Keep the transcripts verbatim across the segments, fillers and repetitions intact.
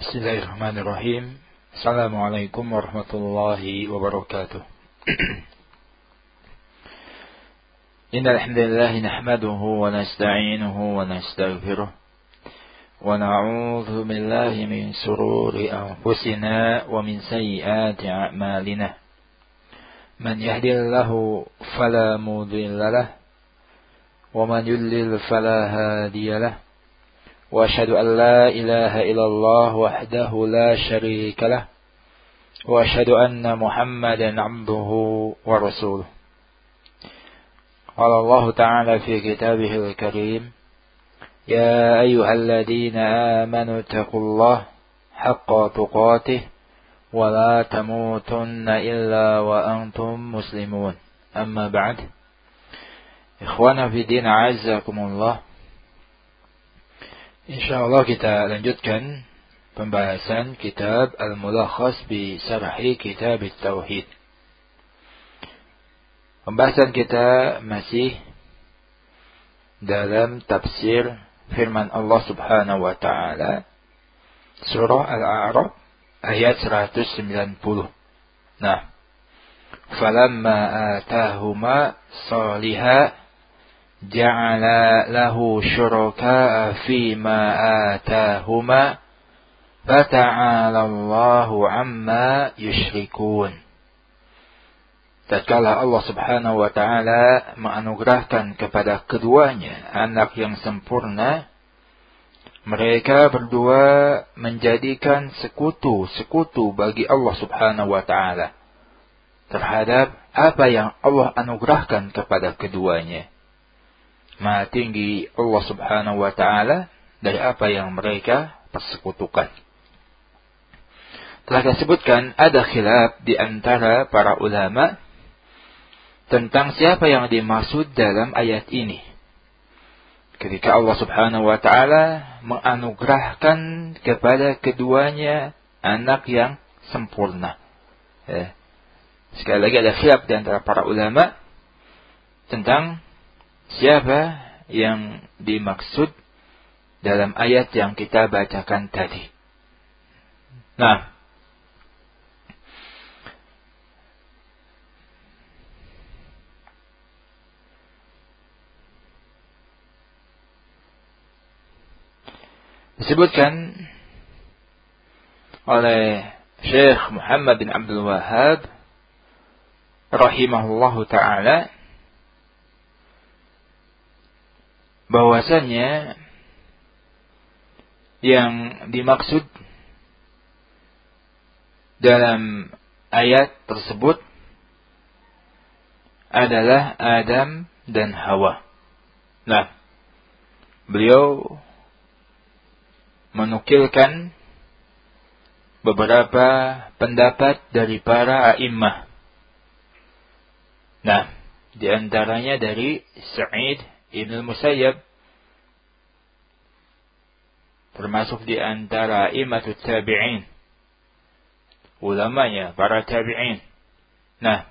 Bismillahirrahmanirrahim. Assalamualaikum warahmatullahi wabarakatuh. Innal hamdalillah nahmaduhu wa nasta'inuhu wa nastaghfiruh wa na'udzu billahi min shururi anfusina wa min sayyiati a'malina. Man yahdihillahu fala mudilla lahu wa man yudlil fala hadiya lahu. وأشهد أن لا إله إلا الله وحده لا شريك له وأشهد أن محمدا عبده ورسوله. قال الله تعالى في كتابه الكريم: يا أيها الذين آمنوا اتقوا الله حق تقاته ولا تموتن إلا وأنتم مسلمون. أما بعد، إخوانا في الدين أعزكم الله. InsyaAllah kita lanjutkan pembahasan kitab Al-Mulakhas bi Syarhi Kitab At-Tauhid. Pembahasan kita masih dalam tafsir firman Allah Subhanahu wa taala surah Al-A'raf ayat seratus sembilan puluh. Nah, falamma atahuma salihah ja'ala lahu syuraka'a fima atahuma fata'ala Allahu amma yusyrikun. Tatkala Allah Subhanahu wa taala menganugerahkan kepada keduanya anak yang sempurna, mereka berdua menjadikan sekutu-sekutu bagi Allah Subhanahu wa taala terhadap apa yang Allah anugerahkan kepada keduanya. Maha tinggi Allah Subhanahu wa taala dari apa yang mereka persekutukan. Telah disebutkan ada khilaf di antara para ulama tentang siapa yang dimaksud dalam ayat ini. Ketika Allah Subhanahu wa taala menganugerahkan kepada keduanya anak yang sempurna. Ya. Sekali lagi ada khilaf di antara para ulama tentang siapa yang dimaksud dalam ayat yang kita bacakan tadi. Nah, disebutkan oleh Syekh Muhammad bin Abdul Wahhab rahimahullahu ta'ala bahwasannya yang dimaksud dalam ayat tersebut adalah Adam dan Hawa. Nah, beliau menukilkan beberapa pendapat dari para a'immah. Nah, di antaranya dari Sa'id Ibn Musayyab, termasuk di antara imatut tabi'in, ulamanya para tabi'in. Nah,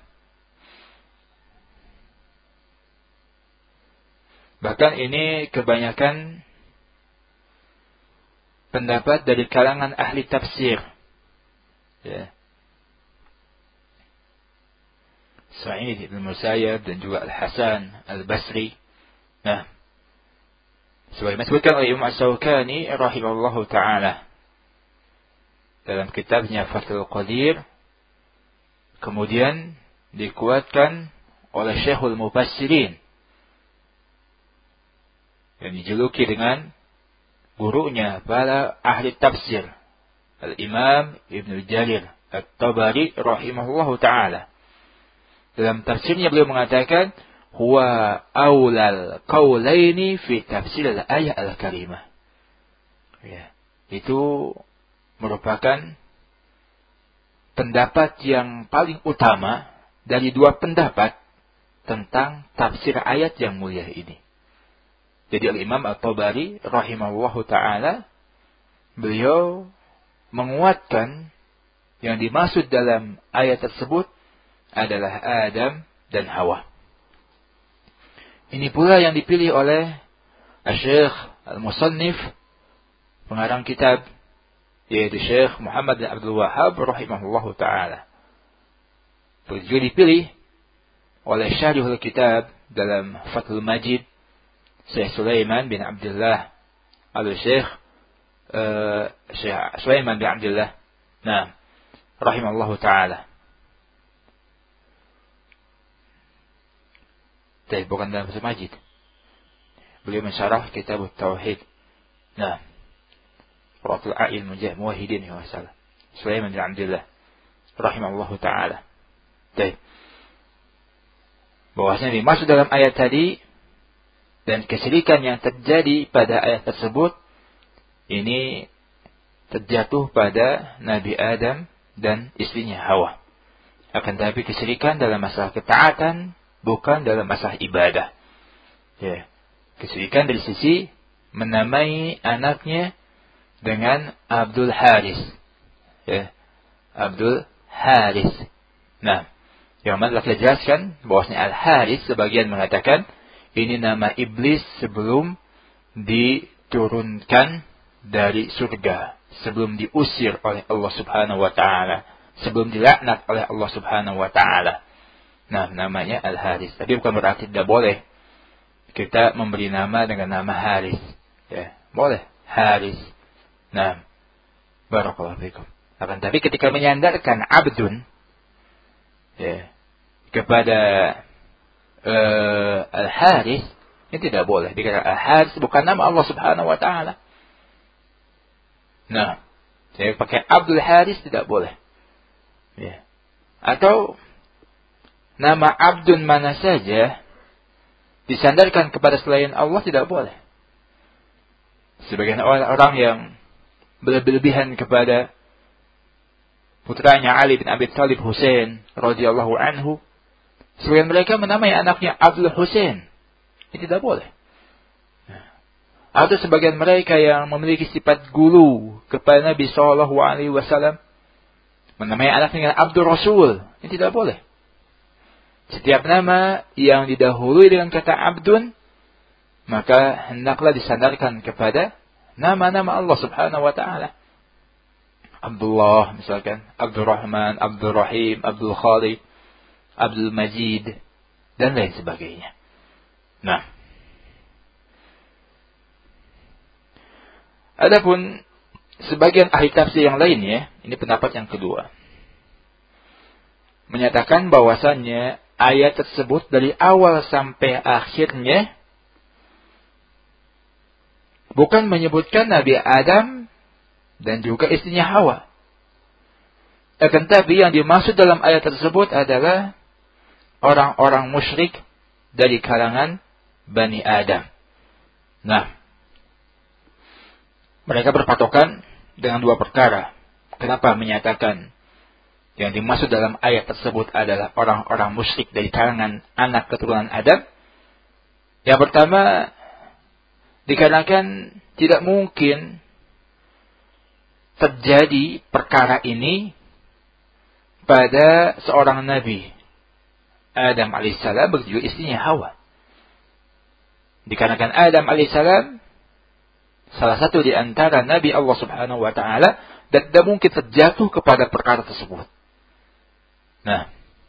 bahkan ini kebanyakan pendapat dari kalangan ahli tafsir. Ya. Sa'id Ibn Musayyab dan juga Al-Hasan Al-Basri. Nah, sebagaimana disebutkan oleh Imam As-Sawkani rahimahullahu ta'ala dalam kitabnya Fathul Qadir, kemudian dikuatkan oleh Syekhul Mufassirin yang dijuluki dengan gurunya para ahli tafsir, Al-Imam Ibn Jarir At-Tabari rahimahullahu ta'ala. Dalam tafsirnya beliau mengatakan huwa aulal qaulaini fi tafsir al-ayat al-karimah. Ya, itu merupakan pendapat yang paling utama dari dua pendapat tentang tafsir ayat yang mulia ini. Jadi Al-Imam At-Tabari rahimahullahu ta'ala, beliau menguatkan yang dimaksud dalam ayat tersebut adalah Adam dan Hawa. Ini pula yang dipilih oleh Syekh Al-Musannif, pengarang kitab yaitu Syekh Muhammad bin Abdul Wahhab rahimahullahu taala. Juga dipilih oleh Syarihul Kitab dalam Fathul Majid Syekh Sulaiman bin Abdullah al-Syekh uh, Syekh Sulaiman bin Abdullah nah rahimahullahu taala. Tapi bukan dalam Fathul Majid. Beliau mensyarah Kitab Tauhid. Nah, Quratul A'il Mujah Muwahhidin ya masalah. Sulaiman bin Abdullah rahimahullahu taala. Baik. Bahwasanya dimaksud dalam ayat tadi dan kesyirikan yang terjadi pada ayat tersebut ini terjatuh pada Nabi Adam dan istrinya Hawa. Akan tetapi kesyirikan dalam masalah ketaatan, bukan dalam masalah ibadah. Ya. Kesyirikan dari sisi menamai anaknya dengan Abdul Haris. Ya. Abdul Haris. Nah, yang mana telah kita jelaskan bahwasanya Al-Haris sebagian mengatakan ini nama iblis sebelum diturunkan dari surga, sebelum diusir oleh Allah Subhanahu wa taala, sebelum dilaknat oleh Allah Subhanahu wa taala. Nah, namanya Al-Haris. Tapi bukan berarti tidak boleh kita memberi nama dengan nama Haris. Ya, boleh Haris. Nah, barakallahu fikum. Akan tapi ketika menyandarkan abdun ya, kepada uh, Al-Haris, ini tidak boleh. Dikatakan Al-Haris bukan nama Allah Subhanahu wa taala. Nah, saya pakai Abdul Haris tidak boleh. Ya. Atau nama abdun mana saja disandarkan kepada selain Allah tidak boleh. Sebagian orang yang berlebihan kepada putranya Ali bin Abi Thalib Husain radhiyallahu anhu, sebagian mereka menamai anaknya Abdul Husain. Ini tidak boleh. Atau sebagian mereka yang memiliki sifat gulu kepada Nabi sallallahu alaihi wasallam menamai anaknya dengan Abdul Rasul. Ini tidak boleh. Setiap nama yang didahului dengan kata abdun, maka hendaklah disandarkan kepada nama-nama Allah Subhanahu wa taala. Abdullah misalkan, Abdul Rahman, Abdul Rahim, Abdul Khalid, Abdul Majid, dan lain sebagainya. Nah, adapun sebagian ahli tafsir yang lainnya, ini pendapat yang kedua, menyatakan bahwasannya ayat tersebut dari awal sampai akhirnya bukan menyebutkan Nabi Adam dan juga istrinya Hawa. Akan tetapi yang dimaksud dalam ayat tersebut adalah orang-orang musyrik dari kalangan Bani Adam. Nah, mereka berpatokan dengan dua perkara. Kenapa menyatakan yang dimaksud dalam ayat tersebut adalah orang-orang musyrik dari kalangan anak keturunan Adam? Yang pertama, dikarenakan tidak mungkin terjadi perkara ini pada seorang nabi, Adam alaihissalam, begitu juga istrinya Hawa. Dikarenakan Adam alaihissalam salah satu di antara nabi Allah Subhanahu wa taala dan tidak mungkin terjatuh kepada perkara tersebut. Nah,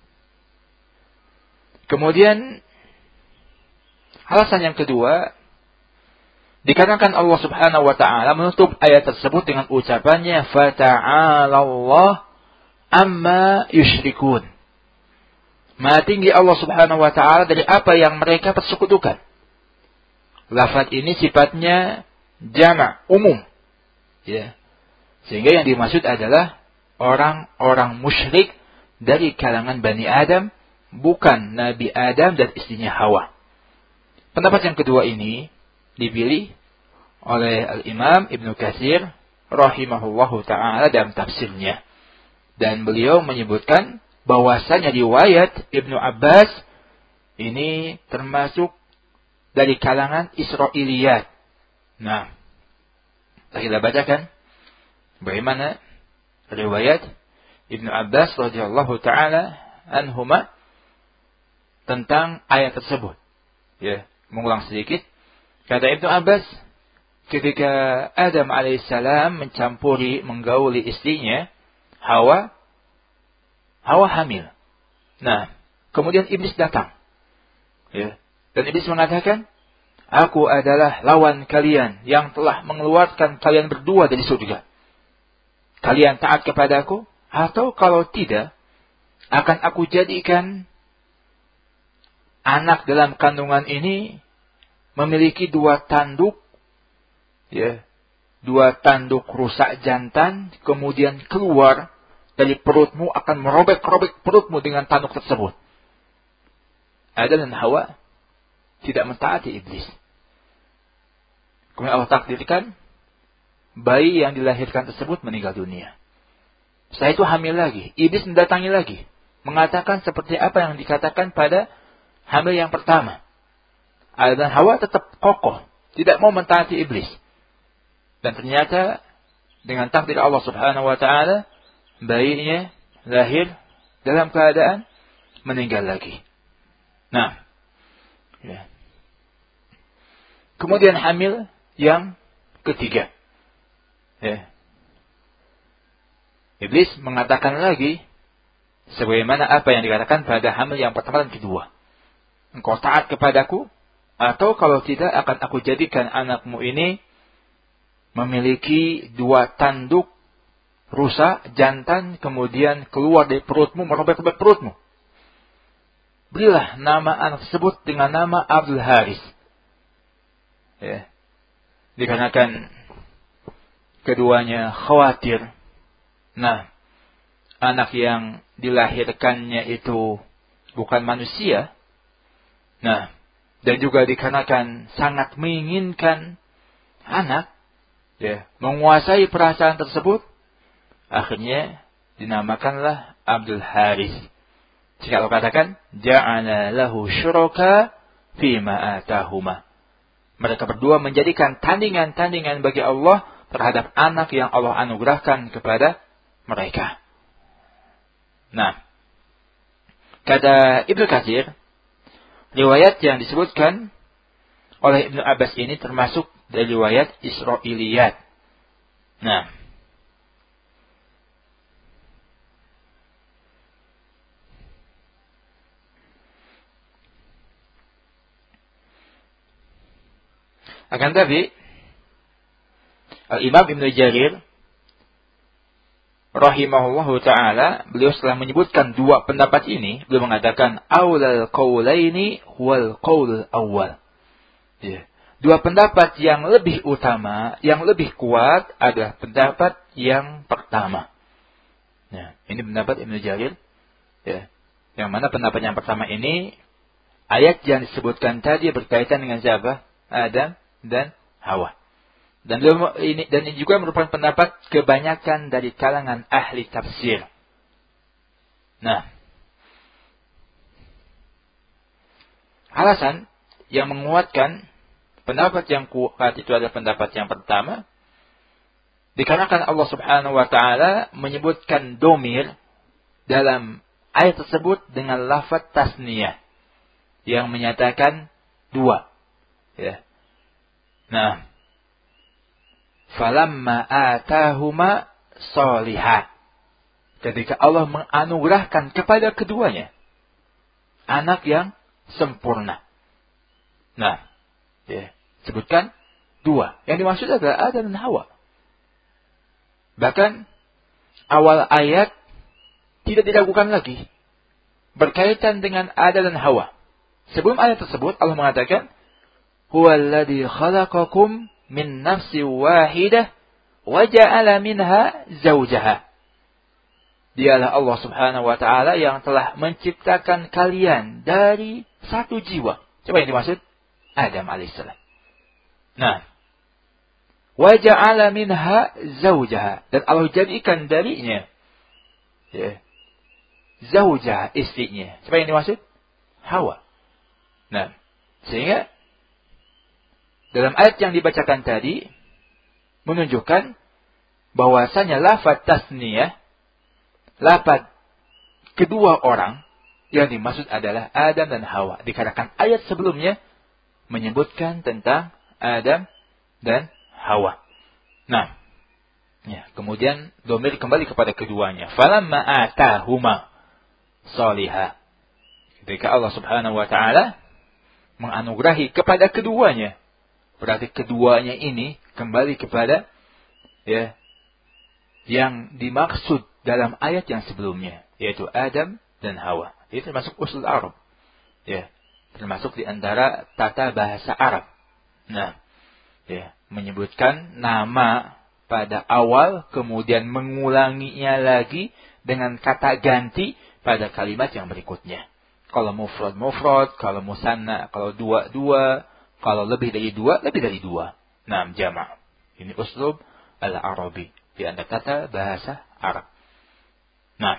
kemudian alasan yang kedua, dikarenakan Allah Subhanahu wa taala menutup ayat tersebut dengan ucapannya fata'alallah amma yusyrikun. Maha tinggi Allah Subhanahu wa taala dari apa yang mereka persekutukan. Lafaz ini sifatnya jama', umum. Ya. Sehingga yang dimaksud adalah orang-orang musyrik dari kalangan Bani Adam, bukan Nabi Adam dan istrinya Hawa. Pendapat yang kedua ini dipilih oleh Al-Imam Ibnu Katsir rahimahullahu ta'ala dalam tafsirnya. Dan beliau menyebutkan bahwasanya riwayat Ibnu Abbas ini termasuk dari kalangan Israiliyat. Nah, kita bacakan bagaimana riwayat Ibnu Abbas radhiyallahu ta'ala anhuma tentang ayat tersebut. Ya, mengulang sedikit. Kata Ibnu Abbas, ketika Adam alaihissalam mencampuri, menggauli istrinya, Hawa, Hawa hamil. Nah, kemudian iblis datang. Ya. Dan iblis mengatakan, aku adalah lawan kalian yang telah mengeluarkan kalian berdua dari surga. Kalian taat kepadaku, atau kalau tidak, akan aku jadikan anak dalam kandungan ini memiliki dua tanduk, ya, dua tanduk rusak jantan, kemudian keluar dari perutmu, akan merobek-robek perutmu dengan tanduk tersebut. Adam dan Hawa tidak mentaati iblis. Kemudian Allah takdirkan bayi yang dilahirkan tersebut meninggal dunia. Setelah itu hamil lagi. Iblis mendatangi lagi, mengatakan seperti apa yang dikatakan pada hamil yang pertama. Adam dan Hawa tetap kokoh, tidak mau mentaati iblis. Dan ternyata dengan takdir Allah Subhanahu wa taala, bayinya lahir dalam keadaan meninggal lagi. Nah, ya. Kemudian hamil yang ketiga. Ya. Iblis mengatakan lagi, sebagaimana apa yang dikatakan pada hamil yang pertama dan kedua. Engkau taat kepadaku, atau kalau tidak akan aku jadikan anakmu ini memiliki dua tanduk rusak jantan, kemudian keluar dari perutmu, merobek-robek perutmu. Berilah nama anak tersebut dengan nama Abdul Haris. Ya. Dikarenakan keduanya khawatir. Nah, anak yang dilahirkannya itu bukan manusia. Nah, dan juga dikarenakan sangat menginginkan anak, ya, menguasai perasaan tersebut, akhirnya dinamakanlah Abdul Haris. Jika Allah katakan, ja'ala lahu syuraka fima atahuma. Mereka berdua menjadikan tandingan-tandingan bagi Allah terhadap anak yang Allah anugerahkan kepada mereka. Nah, kata Ibnu Katsir, riwayat yang disebutkan oleh Ibnu Abbas ini termasuk dari riwayat Israiliyat. Nah, akan tapi Al-Imam Ibnu Jarir rahimahullahu ta'ala, beliau setelah menyebutkan dua pendapat ini, beliau mengatakan aulal qaulaini huwal qaul awal. Ya. Dua pendapat yang lebih utama, yang lebih kuat adalah pendapat yang pertama. Ya, ini pendapat Ibnu Jarir. Ya. Yang mana pendapat yang pertama ini, ayat yang disebutkan tadi berkaitan dengan siapa? Adam dan Hawa. Dan ini dan ini juga merupakan pendapat kebanyakan dari kalangan ahli tafsir. Nah, alasan yang menguatkan pendapat yang kuat itu adalah pendapat yang pertama, dikarenakan Allah Subhanahu wa taala menyebutkan domir dalam ayat tersebut dengan lafaz tasniyah yang menyatakan dua. Ya. Nah, falamma atahuma sholihat. Ketika Allah menganugerahkan kepada keduanya anak yang sempurna. Nah, ya, sebutkan dua. Yang dimaksud adalah Adam dan Hawa. Bahkan awal ayat tidak diragukan lagi berkaitan dengan Adam dan Hawa. Sebelum ayat tersebut Allah mengatakan, huwallazi khalaqakum min nafsin wahidah wa ja'ala minha zawjaha. Dialah Allah Subhanahu wa taala yang telah menciptakan kalian dari satu jiwa. Coba yang dimaksud Adam alaihissalam. Nah, wa ja'ala minha zawjaha, dan Allah jadikan darinya, ya, zawjah, istrinya. Coba yang dimaksud Hawa. Nah, sehingga dalam ayat yang dibacakan tadi menunjukkan bahwasanya lafaz tasniyah, lafaz kedua orang yang dimaksud adalah Adam dan Hawa. Dikarenakan ayat sebelumnya menyebutkan tentang Adam dan Hawa. Nah, ya, kemudian domir kembali kepada keduanya. Falamma atahuma salihah. Ketika Allah Subhanahu wa taala menganugerahi kepada keduanya, berarti keduanya ini kembali kepada ya yang dimaksud dalam ayat yang sebelumnya, yaitu Adam dan Hawa. Itu termasuk usul Arab. Ya, termasuk di antara tata bahasa Arab. Nah, ya, menyebutkan nama pada awal kemudian mengulanginya lagi dengan kata ganti pada kalimat yang berikutnya. Kalau mufrad mufrad, kalau musanna, kalau dua dua, kalau lebih dari dua lebih dari dua. Nah, jama'. Ini uslub al-Arabi di antara tata bahasa Arab. Nah,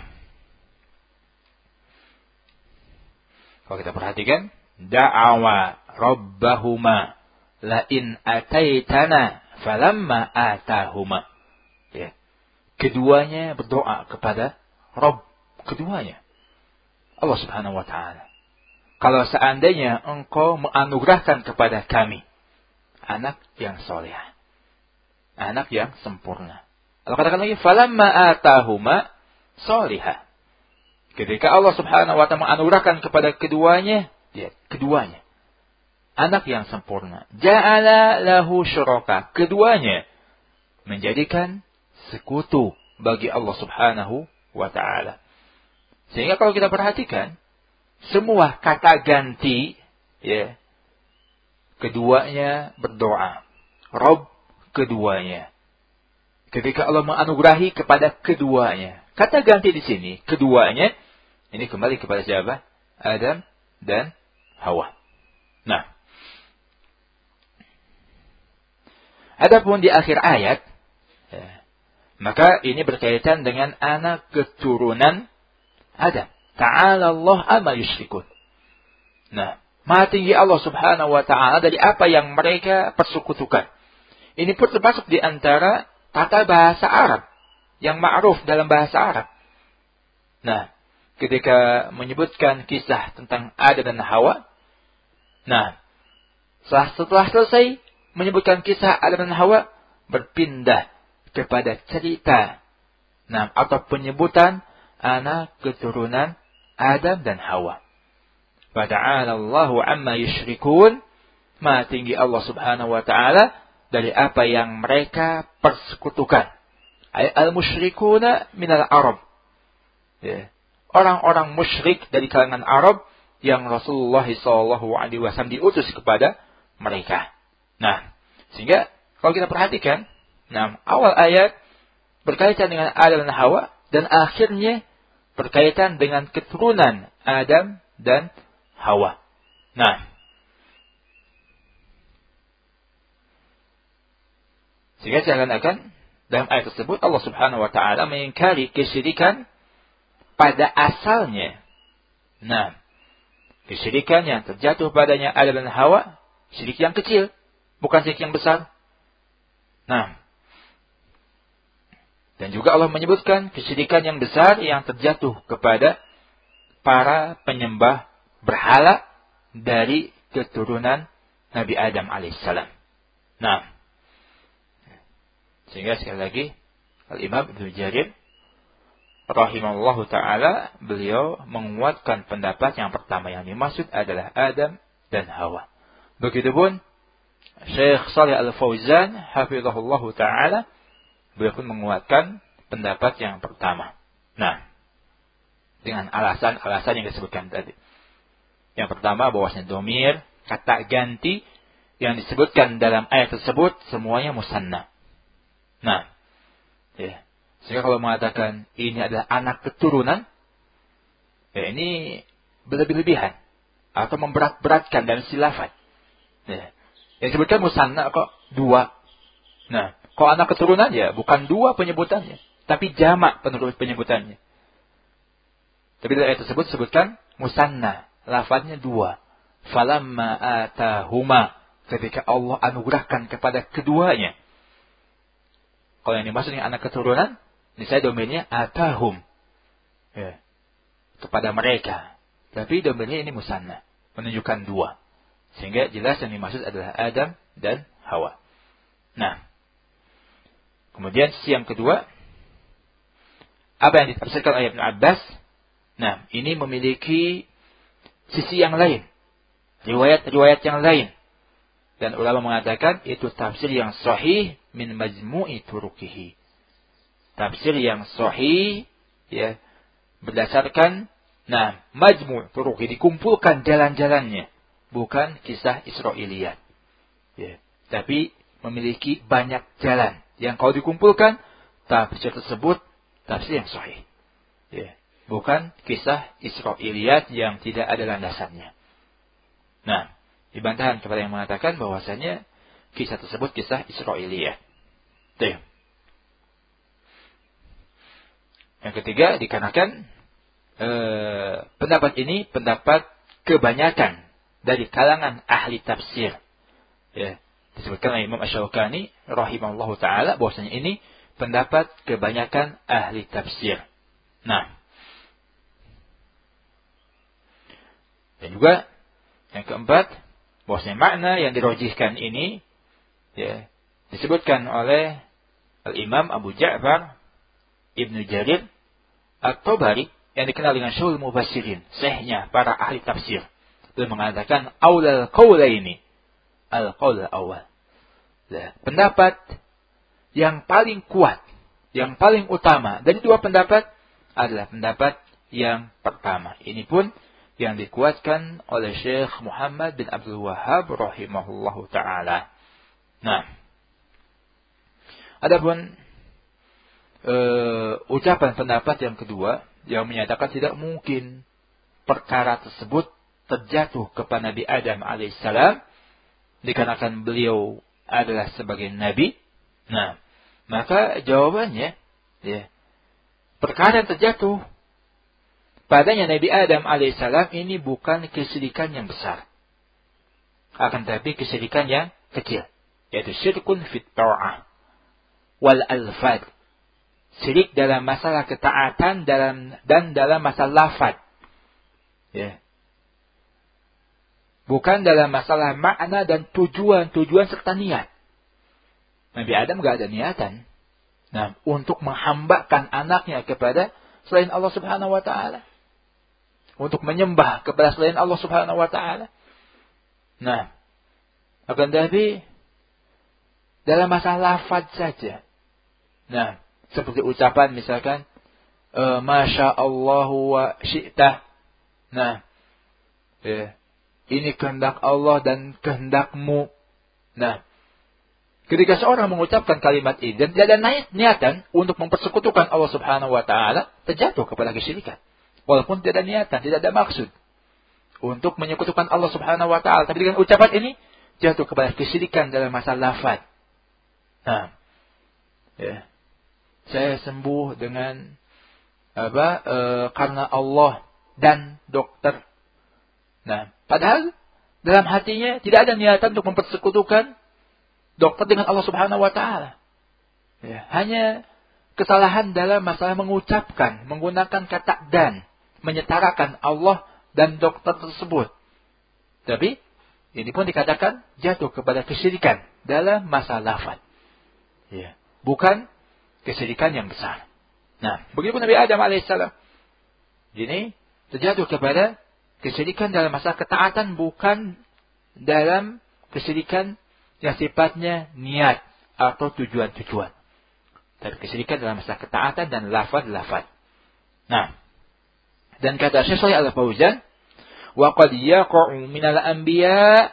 kalau kita perhatikan, da'awa rabbahuma la in ataitana falamma atahuma. Ya. Keduanya berdoa kepada Rabb keduanya, Allah Subhanahu wa taala. Kalau seandainya engkau menganugerahkan kepada kami anak yang soleh, anak yang sempurna. Allah katakan lagi, falamma atahuma solihah. Ketika Allah Subhanahu wa taala menganugerahkan kepada keduanya, ya, keduanya anak yang sempurna. Ja'ala lahu syuraka. Keduanya menjadikan sekutu bagi Allah Subhanahu wa taala. Sehingga kalau kita perhatikan, semua kata ganti, ya, keduanya berdoa. Rabb keduanya. Ketika Allah menganugerahi kepada keduanya. Kata ganti di sini, keduanya, ini kembali kepada siapa? Adam dan Hawa. Nah, adapun di akhir ayat, ya, maka ini berkaitan dengan anak keturunan Adam. Ta'ala Allah amma yusyrikun. Nah, maha tinggi Allah Subhanahu wa taala dari apa yang mereka persekutukan. Ini pun termasuk di antara tata bahasa Arab yang ma'ruf dalam bahasa Arab. Nah, ketika menyebutkan kisah tentang Adam dan Hawa, nah, setelah selesai menyebutkan kisah Adam dan Hawa, berpindah kepada cerita, nah, atau penyebutan anak keturunan Adam dan Hawa. Fata'ala Allahu amma yusyrikun. Maha tinggi Allah Subhanahu wa taala dari apa yang mereka persekutukan. Ay al-musyrikuna minal Arab. Ya. Orang-orang musyrik dari kalangan Arab yang Rasulullah shallallahu alaihi wasallam diutus kepada mereka. Nah, sehingga kalau kita perhatikan, nah, awal ayat berkaitan dengan Adam dan Hawa, dan akhirnya berkaitan dengan keturunan Adam dan Hawa. Nah, sehingga seakan-akan dalam ayat tersebut Allah Subhanahu wa taala mengingkari kesyirikan pada asalnya. Nah, kesyirikan yang terjatuh padanya Adam dan Hawa, syirik yang kecil, bukan syirik yang besar. Nah, dan juga Allah menyebutkan kesyirikan yang besar yang terjatuh kepada para penyembah berhala dari keturunan Nabi Adam alaihissalam. Nah, sehingga sekali lagi Al-Imam Ibnu Jarir rahimahullahu ta'ala, beliau menguatkan pendapat yang pertama yang dimaksud adalah Adam dan Hawa. Begitupun Syekh Shalih Al-Fauzan hafizahullahu ta'ala, beliau pun menguatkan pendapat yang pertama. Nah, dengan alasan-alasan yang disebutkan tadi. Yang pertama, bahwasanya domir, kata ganti yang disebutkan dalam ayat tersebut semuanya musanna. Nah, ya, sehingga kalau mengatakan ini adalah anak keturunan, ya ini berlebih-lebihan atau memberat-beratkan dalam silafat. Ya, yang disebutkan musanna kok dua. Nah, kalau anak keturunan ya bukan dua penyebutannya, tapi jamak penurut penyebutannya. Tapi dalam ayat tersebut sebutkan musanna, lafadznya dua. Falamma atahuma, ketika Allah anugerahkan kepada keduanya. Kalau yang dimaksud dengan anak keturunan, ini saya domainnya atahum, ya, kepada mereka. Tapi domainnya ini musanna, menunjukkan dua. Sehingga jelas yang dimaksud adalah Adam dan Hawa. Nah, Kemudian sisi yang kedua, apa yang ditafsirkan oleh Ibnu Abbas, nah ini memiliki sisi yang lain, riwayat-riwayat yang lain. Dan ulama mengatakan itu tafsir yang sahih min majmu'i turuqihi. Tafsir yang sahih, ya, berdasarkan, nah, majmu' turuqi, dikumpulkan jalan-jalannya, bukan kisah Israiliyat. Ya, tapi memiliki banyak jalan yang kalau dikumpulkan, tafsir tersebut tafsir yang sahih. Ya, bukan kisah Israiliyat yang tidak ada landasannya. Nah, dibantahan kepada yang mengatakan bahwasanya kisah tersebut kisah Israiliyat. Tuh. Yang ketiga, dikarenakan eh, pendapat ini pendapat kebanyakan dari kalangan ahli tafsir. Ya, disebutkan oleh Imam Asy-Syaukani rahimahullahu taala bahwasanya ini pendapat kebanyakan ahli tafsir. Nah, dan juga yang keempat, bahwasanya makna yang dirojihkan ini, ya, disebutkan oleh Al-Imam Abu Ja'far Ibnu Jarir At-Tabari yang dikenal dengan Syarhul Mufassirin, syekhnya para ahli tafsir. Dia mengatakan aulal qaulaini, al-qaul awal. Ya, pendapat yang paling kuat, yang paling utama dari dua pendapat adalah pendapat yang pertama. Ini pun yang dikuatkan oleh Syekh Muhammad bin Abdul Wahhab rahimahullahu taala. Nah, adapun uh, ucapan pendapat yang kedua yang menyatakan tidak mungkin perkara tersebut terjatuh kepada Nabi Adam alaihissalam dikarenakan beliau adalah sebagai nabi. Nah, maka jawabannya, ya, perkara yang terjatuh padanya Nabi Adam alaihissalam ini bukan kesyirikan yang besar, akan tetapi kesyirikan yang kecil, yaitu syirkun fit ta'ah wal alfad, syirik dalam masalah ketaatan dalam dan dalam masalah lafaz, ya, bukan dalam masalah makna dan tujuan-tujuan serta niat. Nabi Adam gak ada niatan, nah, untuk menghambakan anaknya kepada selain Allah Subhanahu wa taala, untuk menyembah kepada selain Allah Subhanahu wa taala. Nah, akan tetapi dalam masalah lafaz saja. Nah, seperti ucapan misalkan e, Masya Allah wa syi'tah. Nah, ya, ini kehendak Allah dan kehendakmu. Nah, ketika seorang mengucapkan kalimat ini dan tidak ada niatan untuk mempersekutukan Allah Subhanahu wa taala, terjatuh kepada kesyirikan. Walaupun tidak ada niatan, tidak ada maksud untuk menyekutukan Allah Subhanahu wa taala, tapi dengan ucapan ini jatuh kepada kesyirikan dalam masalah lafaz. Nah, ya, saya sembuh dengan apa? E, karena Allah dan dokter. Nah, padahal dalam hatinya tidak ada niatan untuk mempersekutukan dokter dengan Allah Subhanahu wa taala. Ya, hanya kesalahan dalam masalah mengucapkan, menggunakan kata dan, menyetarakan Allah dan dokter tersebut. Tapi ini pun dikatakan jatuh kepada kesyirikan dalam masalah lafaz. Ya, bukan kesyirikan yang besar. Nah, begitu Nabi Adam alaihissalam ini terjatuh kepada kesyirikan dalam masalah ketaatan, bukan dalam kesyirikan yang sifatnya niat atau tujuan-tujuan. Tapi kesyirikan dalam masalah ketaatan dan lafaz-lafaz. Nah, dan kata Syekh Shalih Al-Fauzan, wa qad yaqa'u minal anbiya'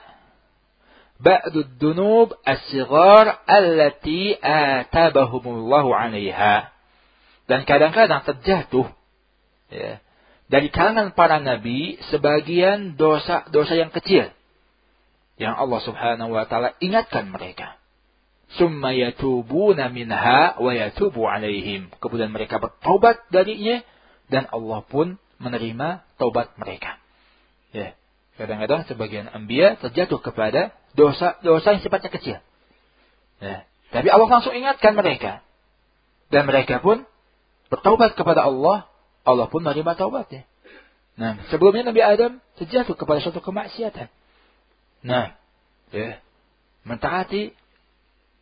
ba'du ad-dunub as-sighar allati atabahumullahu 'alaiha. Dan kadang-kadang terjatuh, ya, dari kalangan para nabi sebagian dosa-dosa yang kecil yang Allah Subhanahu wa taala ingatkan mereka. Summa yatubuna minha wa yatubu 'alaihim. Kemudian mereka bertaubat darinya dan Allah pun menerima taubat mereka. Ya, kadang-kadang sebagian anbiya terjatuh kepada dosa-dosa yang sifatnya kecil. Ya, tapi Allah langsung ingatkan mereka. Dan mereka pun bertaubat kepada Allah, Allah pun menerima taubatnya. Nah, sebelumnya Nabi Adam terjatuh kepada suatu kemaksiatan. Nah, ya, mentaati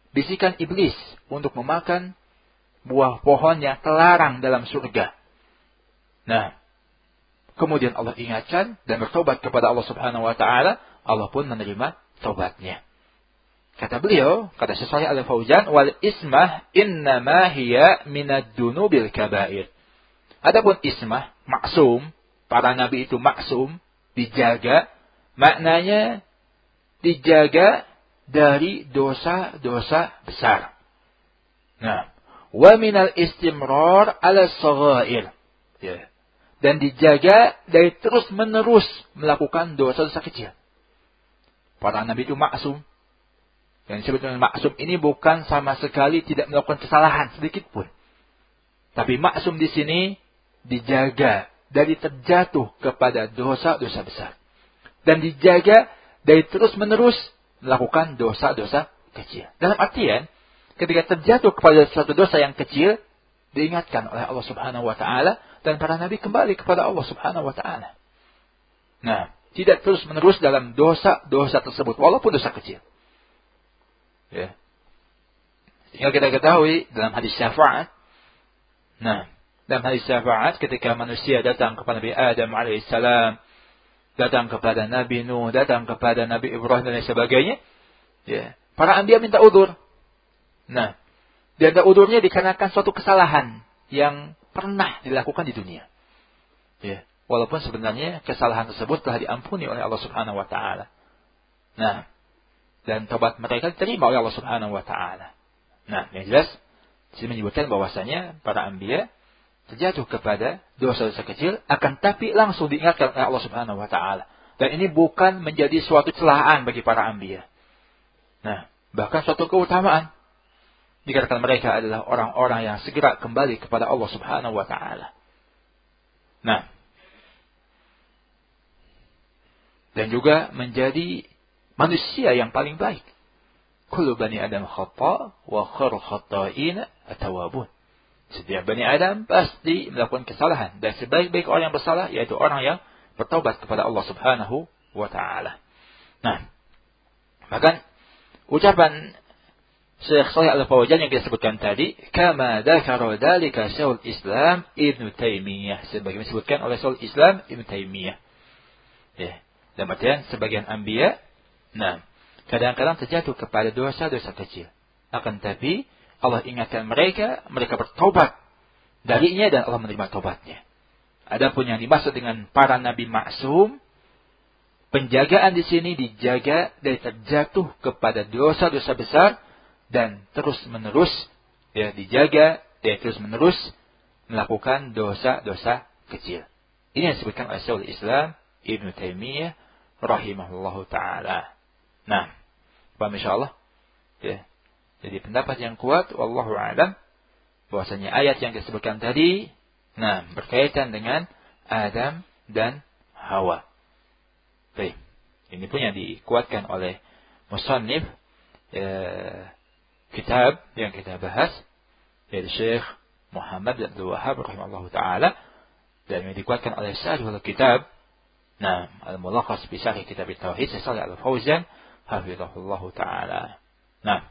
bisikan iblis untuk memakan buah pohon yang terlarang dalam surga. Nah, kemudian Allah ingatkan dan bertobat kepada Allah Subhanahu wa taala, Allah pun menerima taubatnya. Kata beliau, kata Syekh Shalih Al-Fauzan, wal ismah innama hiya minad dunubil kabair. Adapun ismah, maksum, para nabi itu maksum, dijaga, maknanya dijaga dari dosa-dosa besar. Nah, wa minal istimrar ala saghair. Ya. Dan dijaga dari terus-menerus melakukan dosa-dosa kecil. Para nabi itu maksum. Yang disebut dengan maksum ini bukan sama sekali tidak melakukan kesalahan sedikit pun. Tapi maksum di sini dijaga dari terjatuh kepada dosa-dosa besar. Dan dijaga dari terus-menerus melakukan dosa-dosa kecil. Dalam artian, ketika terjatuh kepada suatu dosa yang kecil, diingatkan oleh Allah Subhanahu wa taala dan para nabi kembali kepada Allah Subhanahu wa taala. Nah, tidak terus-menerus dalam dosa-dosa tersebut walaupun dosa kecil. Ya. Sehingga kita ketahui dalam hadis syafaat. Nah, dalam hadis syafaat ketika manusia datang kepada Nabi Adam alaihissalam, datang kepada Nabi Nuh, datang kepada Nabi Ibrahim dan lain sebagainya, ya, para anbiya minta udzur. Nah, dan udurnya dikarenakan suatu kesalahan yang pernah dilakukan di dunia. Ya, walaupun sebenarnya kesalahan tersebut telah diampuni oleh Allah Subhanahu wa taala. Nah, dan tobat mereka diterima oleh Allah Subhanahu wa taala. Nah, yang jelas disini menyebutkan bahwasanya para anbiya terjatuh kepada dosa-dosa kecil, akan tapi langsung diingatkan oleh Allah Subhanahu wa taala. Dan ini bukan menjadi suatu celaan bagi para anbiya. Nah, bahkan suatu keutamaan. Dikarenakan mereka adalah orang-orang yang segera kembali kepada Allah Subhanahu wa taala. Nah, dan juga menjadi manusia yang paling baik. Kullu bani Adam khata' wa khairul khata'ina at-tawwabun. Setiap bani Adam pasti melakukan kesalahan, dan sebaik-baik orang yang bersalah yaitu orang yang bertaubat kepada Allah Subhanahu wa taala. Nah, bahkan ucapan Syekh Shalih Al-Fauzan yang kita sebutkan tadi, kama dzakara dzalika Syekhul Islam Ibnu Taimiyah, sebagaimana disebutkan oleh Syekhul Islam Ibnu Taimiyah. Ya, dalam artian sebagian anbiya, nah, kadang-kadang terjatuh kepada dosa-dosa kecil. Akan tapi Allah ingatkan mereka, mereka bertobat darinya dan Allah menerima tobatnya. Adapun yang dimaksud dengan para nabi maksum, penjagaan di sini dijaga dari terjatuh kepada dosa-dosa besar dan terus-menerus ya dijaga dari terus-menerus melakukan dosa-dosa kecil. Ini yang disebutkan oleh Syekhul Islam Ibnu Taimiyah rahimahullahu taala. Nah, paham insyaallah? Ya. Jadi pendapat yang kuat wallahu a'lam bahwasanya ayat yang disebutkan tadi nah berkaitan dengan Adam dan Hawa. Baik. Ini pun yang dikuatkan oleh musannif eh, kitab yang kita bahas dari Syekh Muhammad bin Abdul Wahhab rahimahullahu taala dan yang dikuatkan oleh Syarhul Kitab nah Al-Mulakhas fi Syarh Kitab At-Tauhid Syekh Shalih Al-Fauzan hafizahullahu taala. Nah,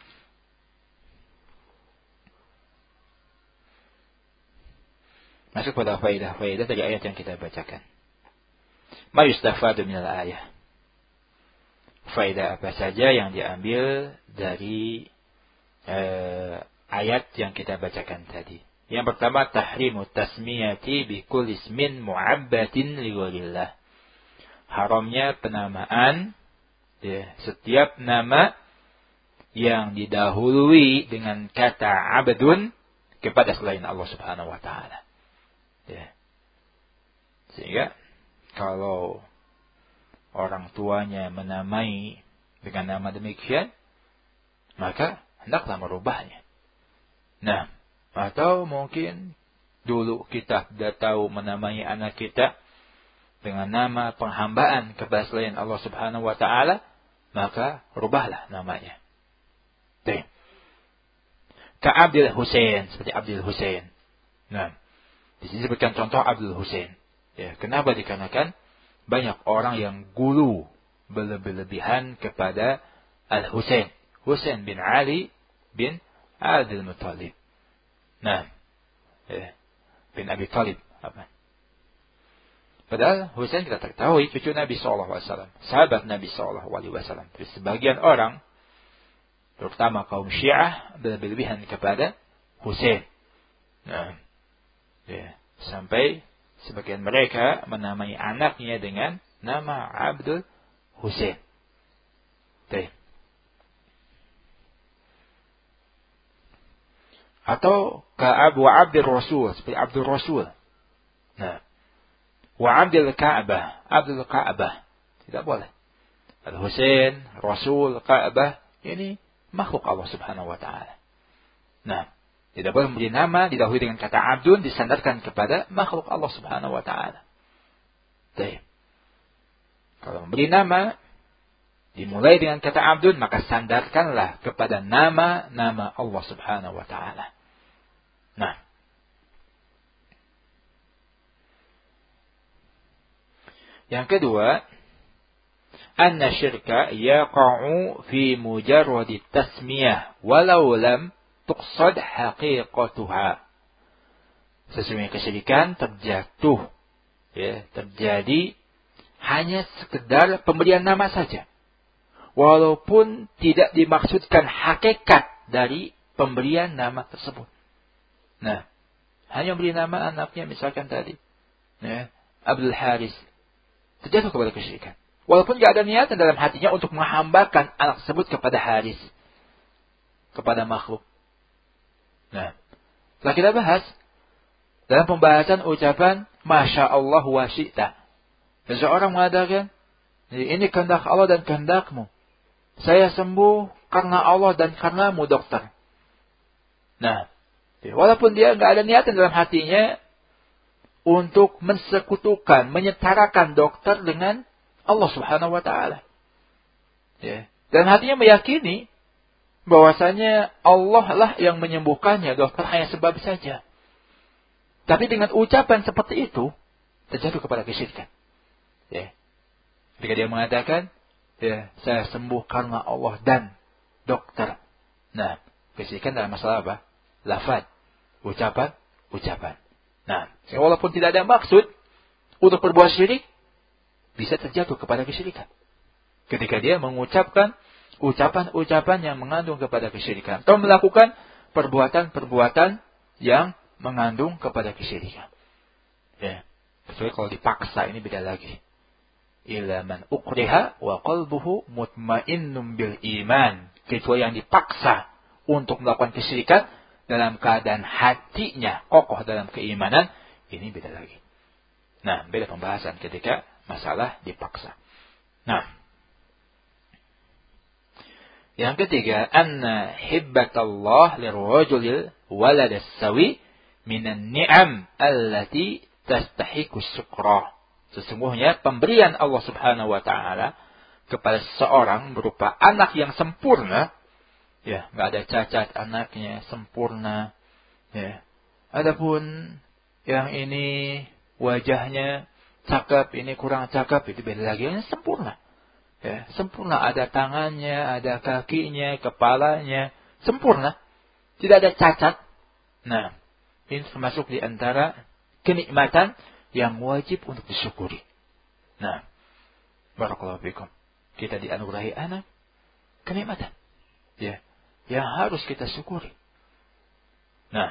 masuk pada faedah-faedah dari ayat yang kita bacakan. Ma yustafadu minal ayah. Faedah apa saja yang diambil dari eh, ayat yang kita bacakan tadi. Yang pertama, tahrimu tasmiyati bi kulli ismin mu'abbatin li ghairillah. Haramnya penamaan ya, setiap nama yang didahului dengan kata abdun kepada selain Allah Subhanahu wa taala. Ya. Sehingga kalau orang tuanya menamai dengan nama demikian, maka hendaklah merubahnya. Nah, atau mungkin dulu kita sudah tahu menamai anak kita dengan nama penghambaan kepada selain Allah Subhanahu wa taala, maka rubahlah namanya. Baik. Ka Abdul Husain, seperti Abdul Husain. Nah, di sini disebutkan contoh Abdul Husain. Ya, kenapa? Dikarenakan banyak orang yang gulu berlebih-lebihan kepada Al-Husain, Husain bin Ali bin Abdul Muttalib. Nah, ya, bin Abi Thalib. Apa? Padahal Husain kita ketahui cucu Nabi shallallahu alaihi wasallam, sahabat Nabi shallallahu alaihi wasallam. Tapi sebagian orang, terutama kaum Syiah, berlebihan kepada Husain. Nah, ya, sampai sebagian mereka menamai anaknya dengan nama Abdul Husain. Baik. Atau Ka'ab wa Abdul Rasul, seperti Abdul Rasul. Nah, wa Abdul Ka'bah, Abdul Ka'bah. Tidak boleh. Al-Husain, Rasul, Ka'bah, ini makhluk Allah Subhanahu wa taala. Nah, tidak boleh memberi nama didahului dengan kata Abdun, disandarkan kepada makhluk Allah Subhanahu wa taala. Baik. Kalau memberi nama dimulai dengan kata Abdun, maka sandarkanlah kepada nama-nama Allah Subhanahu wa taala. Nah, yang kedua, anna syirka yaqa'u fi mujarradi tasmiyah walau lam tuqsad haqiqatuha. Sesungguhnya kesyirikan terjatuh, ya, terjadi hanya sekedar pemberian nama saja, walaupun tidak dimaksudkan hakikat dari pemberian nama tersebut. Nah, hanya beri nama anaknya misalkan tadi, ya, Abdul Haris, terjatuh kepada kesyirikan. Walaupun tidak ada niatan dalam hatinya untuk menghambakan anak tersebut kepada Haris, kepada makhluk. Nah, setelah kita bahas dalam pembahasan ucapan Masya Allah wa syi'ta, seseorang mengatakan, ini kehendak Allah dan kehendakmu. Saya sembuh karena Allah dan karenamu, dokter. Nah, walaupun dia nggak ada niatan dalam hatinya untuk mensekutukan, menyetarakan dokter dengan Allah Subhanahu wa taala. Ya. Dan hatinya meyakini bahwasanya Allah lah yang menyembuhkannya, dokter hanya sebab saja. Tapi dengan ucapan seperti itu terjatuh kepada kesyirikan. Ya. Ketika dia mengatakan, ya, saya sembuh karena Allah dan dokter. Nah, kesyirikan dalam masalah apa? Lafaz, ucapan, ucapan. Nah, walaupun tidak ada maksud untuk berbuat syirik, bisa terjatuh kepada kesyirikan. Ketika dia mengucapkan ucapan-ucapan yang mengandung kepada kesyirikan, atau melakukan perbuatan-perbuatan yang mengandung kepada kesyirikan. Ya, kecuali kalau dipaksa, ini beda lagi. Illa man ukriha wa qalbuhu mutmainnun bil iman. Kecuali yang dipaksa untuk melakukan kesyirikan dalam keadaan hatinya kokoh dalam keimanan, ini beda lagi. Nah, beda pembahasan ketika masalah dipaksa. Nah, yang ketiga, anna hibbatallah lirrajulil walad as-sawi minan ni'am allati tastahiqu syukra. Sesungguhnya pemberian Allah Subhanahu wa taala kepada seseorang berupa anak yang sempurna, ya, enggak ada cacat anaknya, sempurna, ya. Adapun yang ini wajahnya cakep, ini kurang cakep, itu beda lagi, yang sempurna. Ya, sempurna, ada tangannya, ada kakinya, kepalanya, sempurna. Tidak ada cacat. Nah, ini termasuk di antara kenikmatan yang wajib untuk disyukuri. Nah, barakallahu fikum. Kita dianugerahi anak, kenikmatan, ya, yang harus kita syukuri. Nah,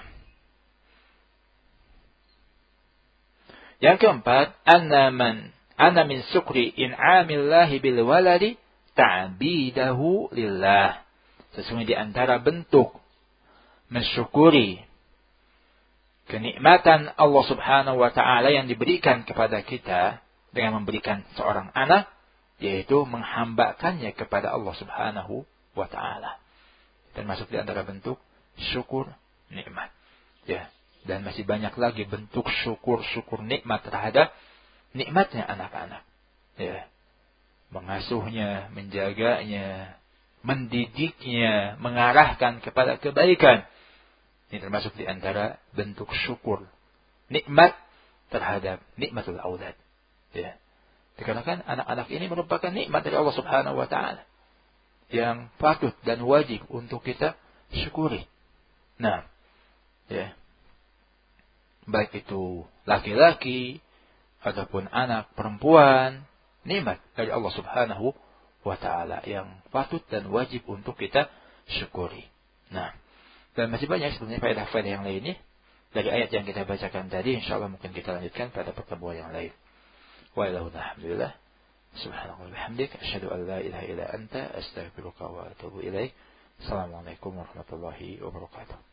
yang keempat, anna man anna min syukri in'amillahi bil waladi ta'bidahu lillah. Sesungguhnya di antara bentuk mensyukuri kenikmatan Allah Subhanahu wa taala yang diberikan kepada kita dengan memberikan seorang anak, yaitu menghambakannya kepada Allah Subhanahu wa taala. Termasuk di antara bentuk syukur nikmat. Ya, dan masih banyak lagi bentuk syukur-syukur nikmat terhadap nikmatnya anak-anak. Ya. Mengasuhnya, menjaganya, mendidiknya, mengarahkan kepada kebaikan. Ini termasuk di antara bentuk syukur nikmat terhadap nikmatul aulad. Ya. Dikarenakan anak-anak ini merupakan nikmat dari Allah Subhanahu wa taala. yang patut dan wajib untuk kita syukuri. Nah, ya. Baik itu laki-laki ataupun anak perempuan, nikmat dari Allah Subhanahu wa taala yang patut dan wajib untuk kita syukuri. Nah, dan masih banyak sebenarnya faedah-faedah yang lainnya dari ayat yang kita bacakan tadi. Insyaallah mungkin kita lanjutkan pada pertemuan yang lain. Walhamdulillah. Subhanallah bihamdik asyhadu an la ilaha illa anta astaghfiruka wa atubu ilaik. Assalamualaikum warahmatullahi wabarakatuh.